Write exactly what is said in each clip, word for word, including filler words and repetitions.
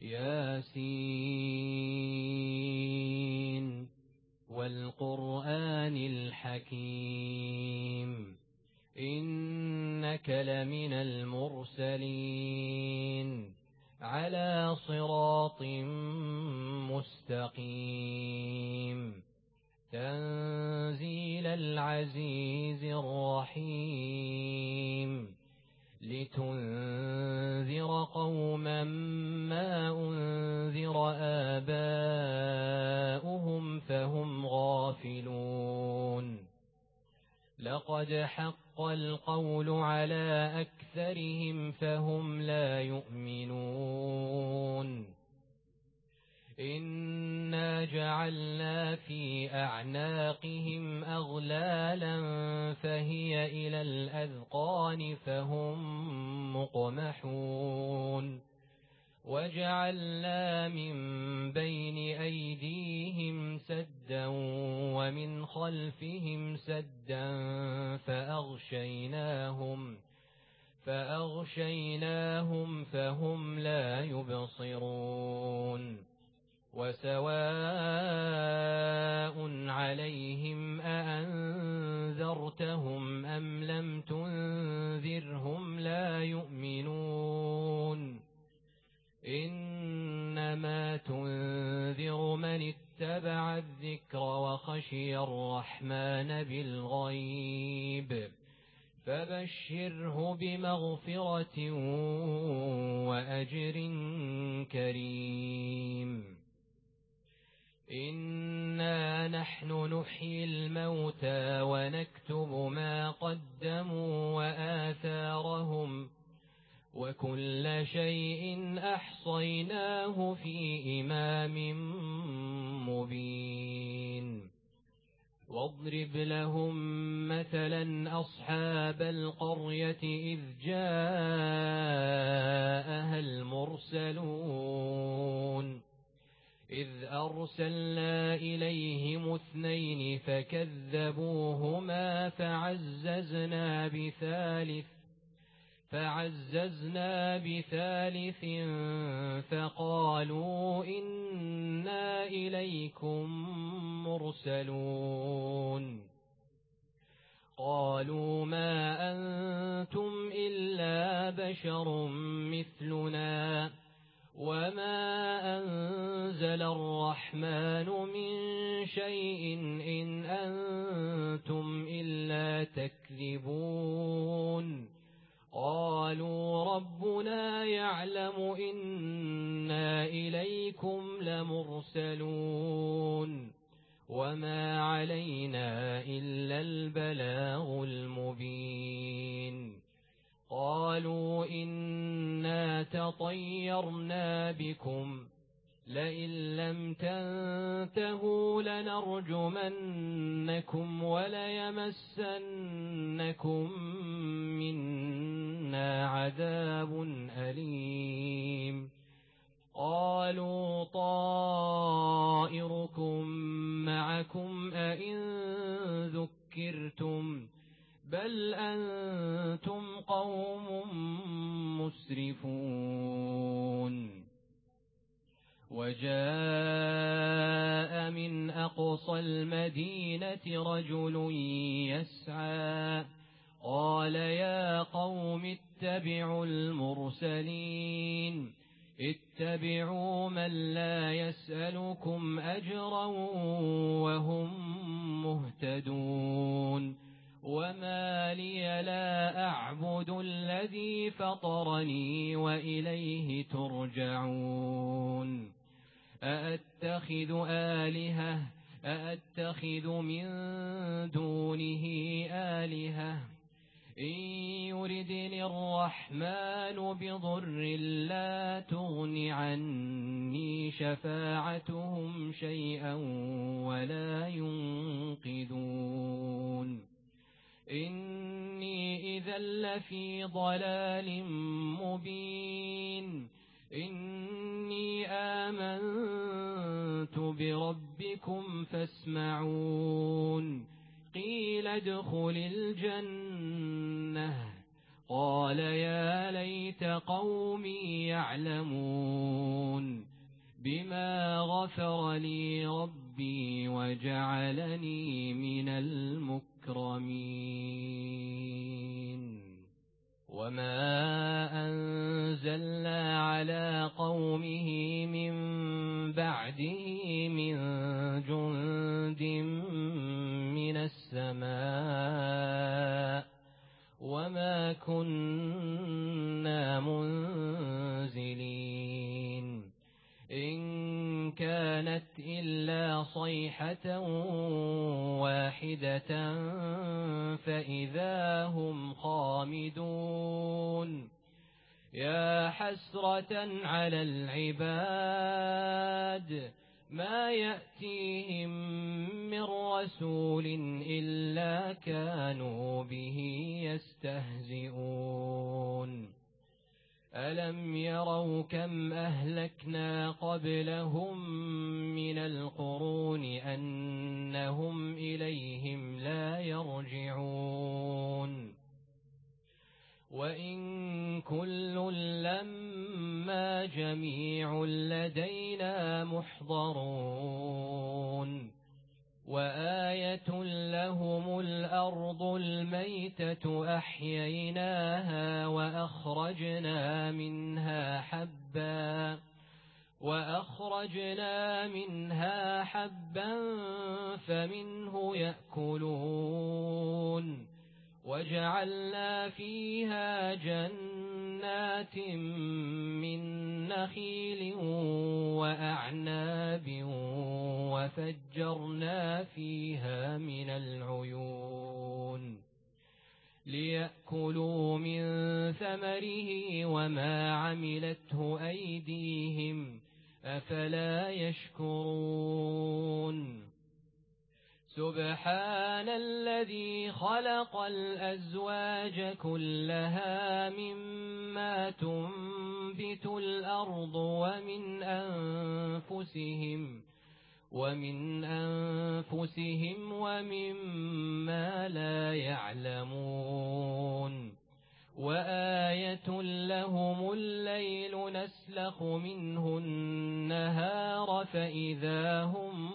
ياسين والقرآن الحكيم إنك لمن المرسلين على صراط مستقيم تنزيل العزيز الرحيم لتنذر قوما ما أنذر آباؤهم فهم غافلون لقد حق القول على أكثرهم فهم لا يؤمنون إنا جعلنا في أعناقهم أغلالا فهي إلى الأذقان فهم مقمحون وجعلنا من بين أيديهم سدا ومن خلفهم سدا فأغشيناهم فأغشيناهم فهم لا يبصرون وسواء عليهم أأنذرتهم أم لم تنذرهم لا يؤمنون إنما تنذر من اتبع الذكر وخشي الرحمن بالغيب فبشره بمغفرة وأجر كريم إنا نحن نحيي الموتى ونكتب ما قدموا وآثارهم وكل شيء أحصيناه في إمام مبين واضرب لهم مثلا أصحاب القرية إذ جاءها المرسلون إذ أرسلنا إليهم اثنين فكذبوهما فعززنا بثالث فعززنا بثالث فقالوا إنا إليكم مرسلون قالوا ما أنتم إلا بشر مثلنا وما أنزل الرحمن من شيء إن أنتم إلا تكذبون قالوا ربنا يعلم إنا إليكم لمرسلون وما علينا إلا البلاغ المبين قالوا إنا تطيرنا بكم لئن لم تنتهوا لنرجمنكم وليمسنكم منا عذاب أليم قالوا طائركم معكم أئن ذكرتم بل أنتم قوم مسرفون وجاء من أقصى المدينة رجل يسعى قال يا قوم اتبعوا المرسلين اتبعوا من لا يسألكم أجرا وهم مهتدون وما لي لا أعبد الذي فطرني وإليه ترجعون أأتخذ آلهة أأتخذ من دونه آلهة إن يردني الرحمن بضر لا تغن عني شفاعتهم شيئا ولا ينقذون إني إذا لفي ضلال مبين إني آمنت بربكم فاسمعون قيل ادخل الجنة قال يا ليت قومي يعلمون بما غفر لي ربي وجعلني من المكرمين وما أنزلنا على قومه من بعده من جند من السماء وما كنا منزلين إن كانت إلا صيحة واحدة فإذا هم خامدون يا حسرة على العباد ما يأتيهم من رسول إلا كانوا به يستهزئون ألم يروا كم أهلكنا قبلهم من القرون أنهم إليهم لا يرجعون وإن كل لما جميع لدينا محضرون وآية لهم الأرض الميتة أحييناها وأخرجنا منها حبا وأخرجنا منها حبا فمنه يأكلون وجعلنا فيها جنات من نخيل وأعناب وفجرنا فيها من العيون ليأكلوا من ثمره وما عملته أيديهم أفلا يشكرون سبحان الذي خلق الأزواج كلها مما تنبت الأرض ومن أنفسهم ومن أنفسهم ومما لا يعلمون وآية لهم الليل نسلخ منه النهار فإذا هم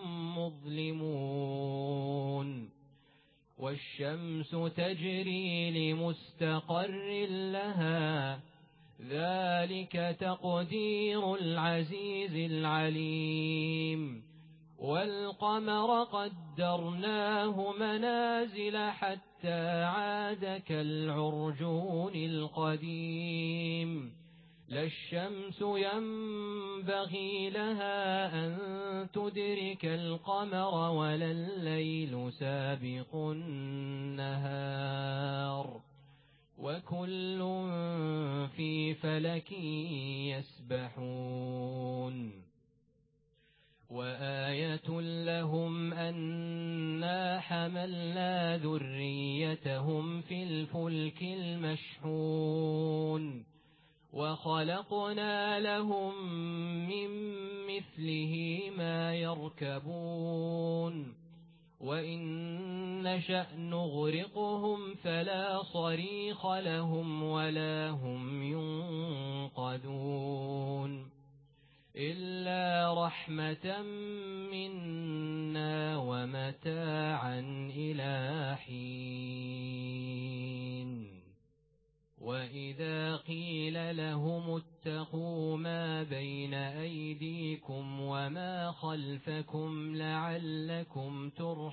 مظلمون والشمس تجري لمستقر لها ذلك تقدير العزيز العليم والقمر قدرناه منازل حتى عاد كالعرجون القديم لا الشمس ينبغي لها أن تدرك القمر ولا الليل سابق النهار وكل في فلك يسبحون وآية لهم أنا حملنا ذريتهم في الفلك المشحون وخلقنا لهم من مثله ما يركبون وإن نشأ نغرقهم فلا صريخ لهم ولا هم ينقذون إلا رحمة منا ومتاعا إلى حين وإذا قيل لهم اتقوا ما بين أيديكم وما خلفكم لعلكم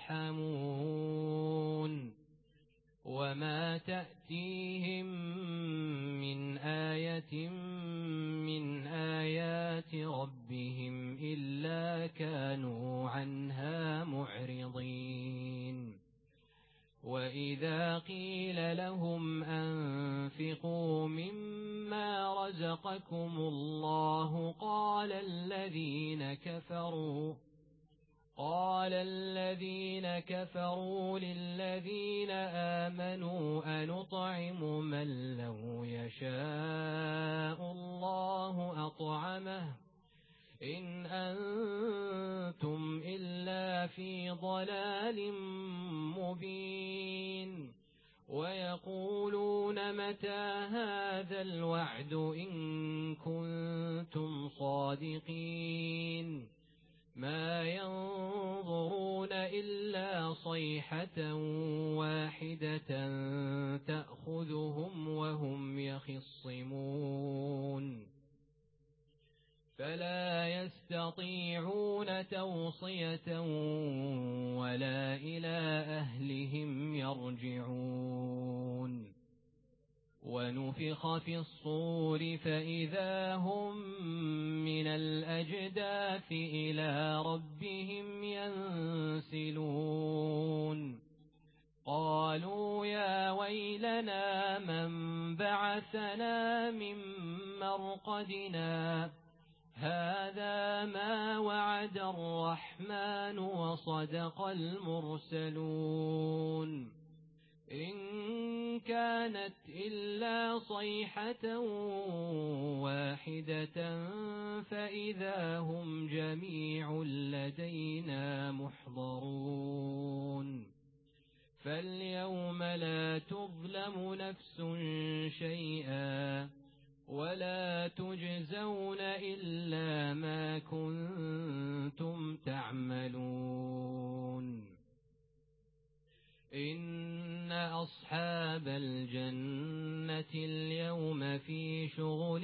ترحمون وما تأتيهم من آية من آيات ربهم إلا كانوا عنها معرضين وإذا قيل لهم أنفقوا مما رزقكم الله قال الذين كفروا قال الذين كفروا للذين آمنوا أنطعم من لو يشاء الله أطعمه إن أنتم إلا في ضلال مبين ويقولون متى هذا الوعد إن كنتم صادقين ما ينظرون إلا صيحة واحدة تأخذهم وهم يخصمون فلا يستطيعون توصية ولا إلى أهلهم يرجعون ونفخ في الصور فإذا هم من الأجداث إلى ربهم ينسلون قالوا يا ويلنا من بعثنا من مرقدنا هذا ما وعد الرحمن وصدق المرسلون إن كانت إلا صيحة واحدة فإذا هم جميع لدينا محضرون فاليوم لا تظلم نفس شيئا ولا تجزون إلا ما كنتم تعملون إن أصحاب الجنة اليوم في شغل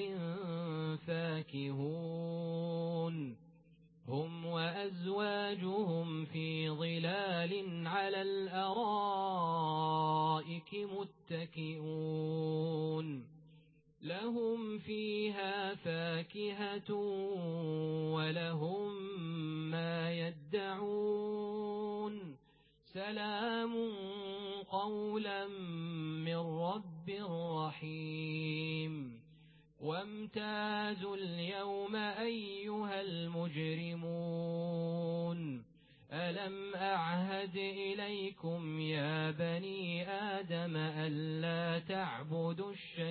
فاكهون هم وأزواجهم في ظلال على الأرائك متكئون لهم فيها فاكهة ولهم ما يدعون سلام قولا من رب رحيم وامتازوا اليوم أيها المجرمون ألم أعهد إليكم يا بني آدم ألا تعبدوا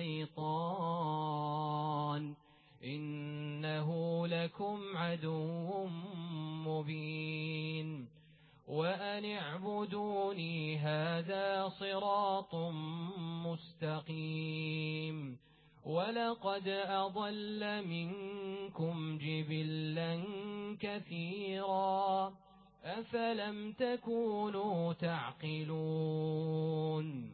الشيطان إنه لكم عدو مبين وأن اعبدوني هذا صراط مستقيم ولقد أضل منكم جبلا كثيرا أفلم تكونوا تعقلون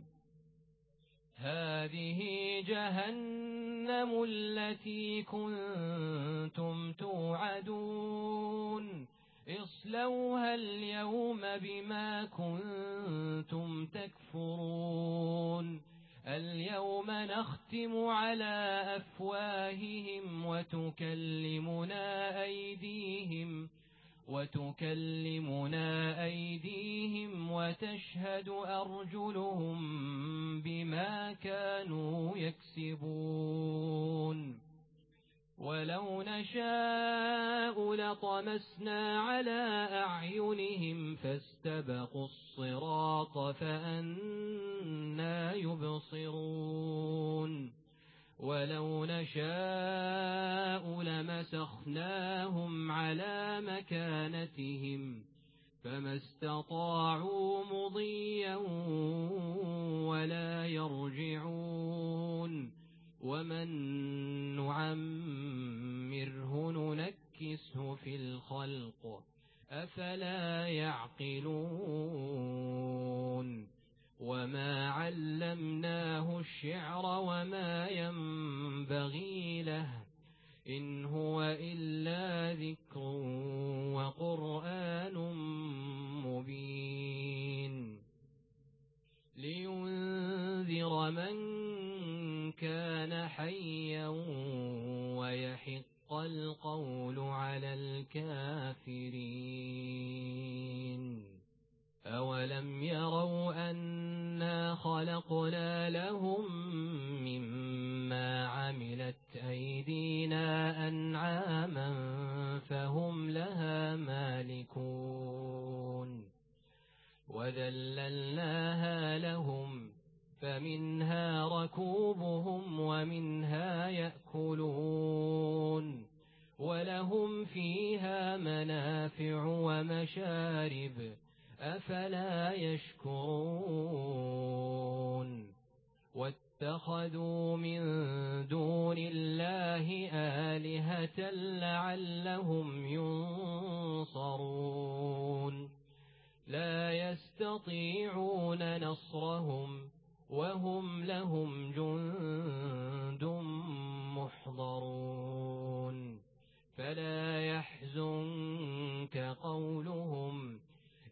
هذه جهنم التي كنتم توعدون اصلوها اليوم بما كنتم تكفرون اليوم نختم على أفواههم وتكلمنا أيديهم وتكلمنا أيديهم وتشهد أرجلهم بما كانوا يكسبون ولو نشاء لطمسنا على أعينهم فاستبقوا الصراط فأنى يبصرون ولو نشاء لمسخناهم على مكانتهم فما استطاعوا مضيا ولا يرجعون ومن نعمره ننكسه في الخلق أفلا يعقلون وما علمناه الشعر وما ينبغي له إن هو إلا ذكر وقرآن مبين لينذر من كان حيا ويحق القول على الكافرين أولم يروا أنا خلقنا لهم مما عملت أيدينا أنعاما فهم لها مالكون وذللناها لهم فمنها ركوبهم ومنها يأكلون ولهم فيها منافع ومشارب أفلا يشكرون واتخذوا من دون الله آلهة لعلهم ينصرون لا يستطيعون نصرهم وهم لهم جند محضرون فلا يحزنك قولهم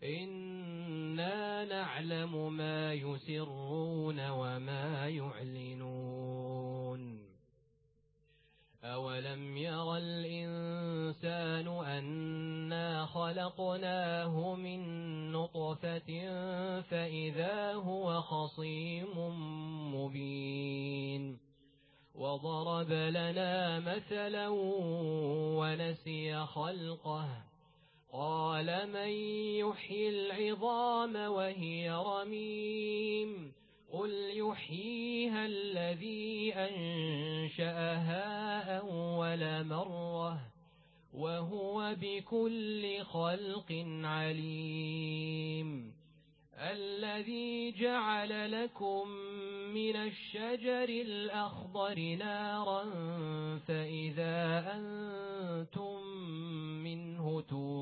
إنا نعلم ما يسرون وما يعلنون أولم ير الإنسان أنا خلقناه من نطفة فإذا هو خصيم مبين وضرب لنا مثلا ونسي خلقه قال من يحيي العظام وهي رميم قل يحييها الذي أنشأها أول مرة وهو بكل خلق عليم الذي جعل لكم من الشجر الأخضر نارا فإذا أنتم منه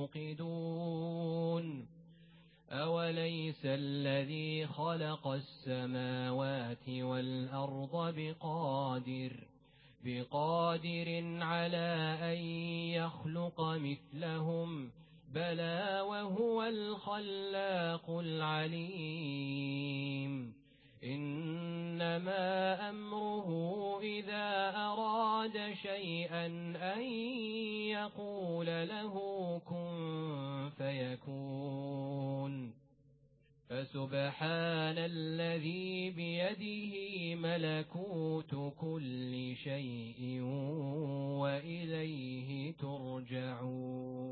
توقدون أوليس الذي خلق السماوات والأرض بقادر بقادر على أن يخلق مثلهم بلى وهو الخلاق العليم إنما أمره إذا أراد شيئا أن يقول له كن فيكون فسبحان الذي بيده ملكوت كل شيء وإليه ترجعون